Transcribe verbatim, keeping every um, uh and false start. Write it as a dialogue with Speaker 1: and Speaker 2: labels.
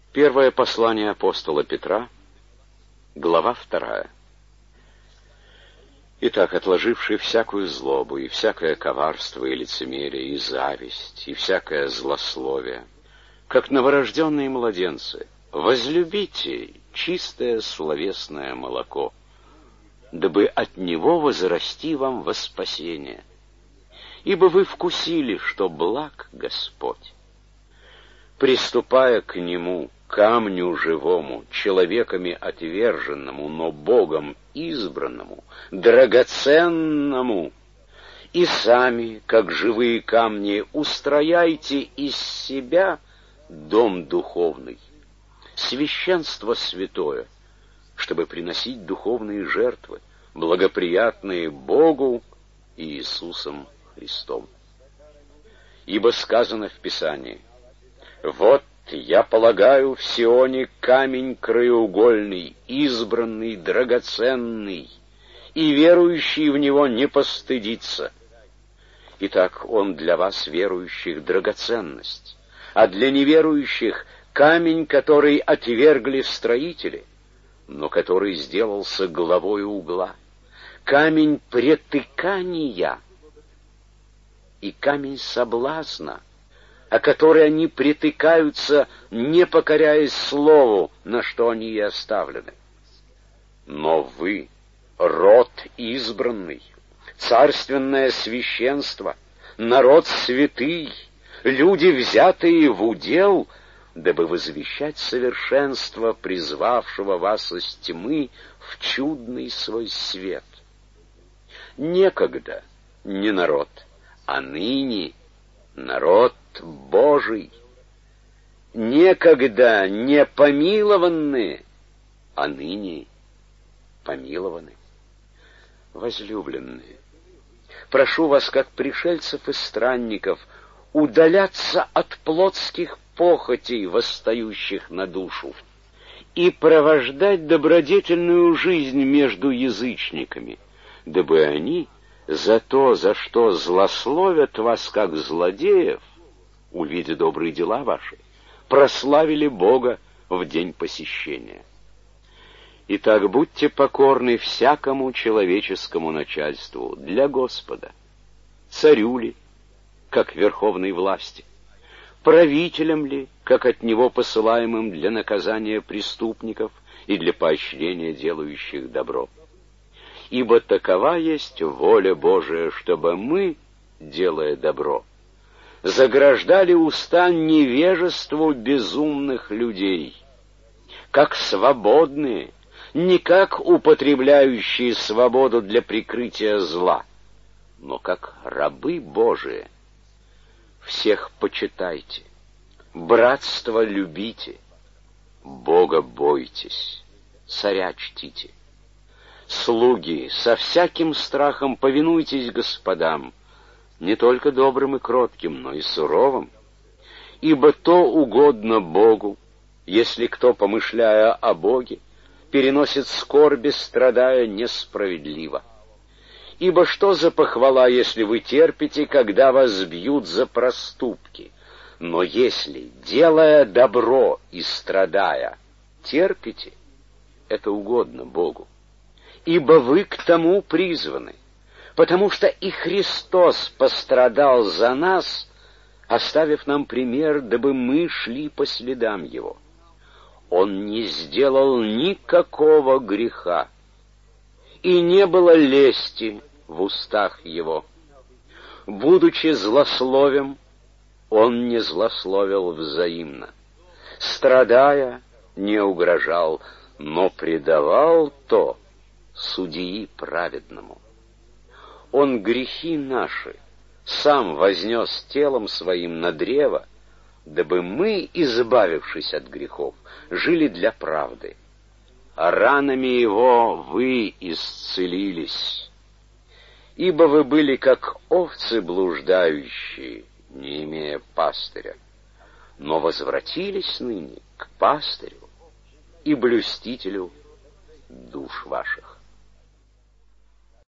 Speaker 1: Первое послание апостола Петра, глава вторая. Итак, отложивший всякую злобу, и всякое коварство, и лицемерие, и зависть, и всякое злословие, как новорожденные младенцы, возлюбите чистое словесное молоко, дабы от него возрасти вам во спасение. Ибо вы вкусили, что благ Господь. Приступая к нему, камню живому, человеками отверженному, но Богом избранному, драгоценному, и сами, как живые камни, устрояйте из себя дом духовный, священство святое, чтобы приносить духовные жертвы, благоприятные Богу и Иисусом Христом. Ибо сказано в Писании: «Вот я полагаю в Сионе камень краеугольный, избранный, драгоценный, и верующий в него не постыдится». Итак, он для вас, верующих, драгоценность, а для неверующих камень, который отвергли строители, но который сделался главой угла, камень притыкания и камень соблазна, о который они притыкаются, не покоряясь слову, на что они и оставлены. Но вы — род избранный, царственное священство, народ святый, люди, взятые в удел, дабы возвещать совершенство призвавшего вас из тьмы в чудный свой свет. Некогда не народ, а ныне народ Божий, некогда не помилованные, а ныне помилованы. Возлюбленные, прошу вас, как пришельцев и странников, удаляться от плотских похотей, восстающих на душу, и провождать добродетельную жизнь между язычниками, дабы они за то, за что злословят вас как злодеев, увидя добрые дела ваши, прославили Бога в день посещения. Итак, будьте покорны всякому человеческому начальству для Господа, царю ли, как верховной власти, правителям ли, как от него посылаемым для наказания преступников и для поощрения делающих добро. Ибо такова есть воля Божия, чтобы мы, делая добро, заграждали уста невежеству безумных людей, как свободные, не как употребляющие свободу для прикрытия зла, но как рабы Божии. Всех почитайте, братство любите, Бога бойтесь, царя чтите. Слуги, со всяким страхом повинуйтесь господам, не только добрым и кротким, но и суровым, ибо то угодно Богу, если кто, помышляя о Боге, переносит скорби, страдая несправедливо. Ибо что за похвала, если вы терпите, когда вас бьют за проступки? Но если, делая добро и страдая, терпите, это угодно Богу. Ибо вы к тому призваны, потому что и Христос пострадал за нас, оставив нам пример, дабы мы шли по следам Его. Он не сделал никакого греха, и не было лести в устах Его. Будучи злословем, Он не злословил взаимно. Страдая, не угрожал, но предавал то судьи праведному. Он грехи наши сам вознес телом своим на древо, дабы мы, избавившись от грехов, жили для правды. А ранами Его вы исцелились. Ибо вы были как овцы блуждающие, не имея пастыря, но возвратились ныне к пастырю и блюстителю душ ваших.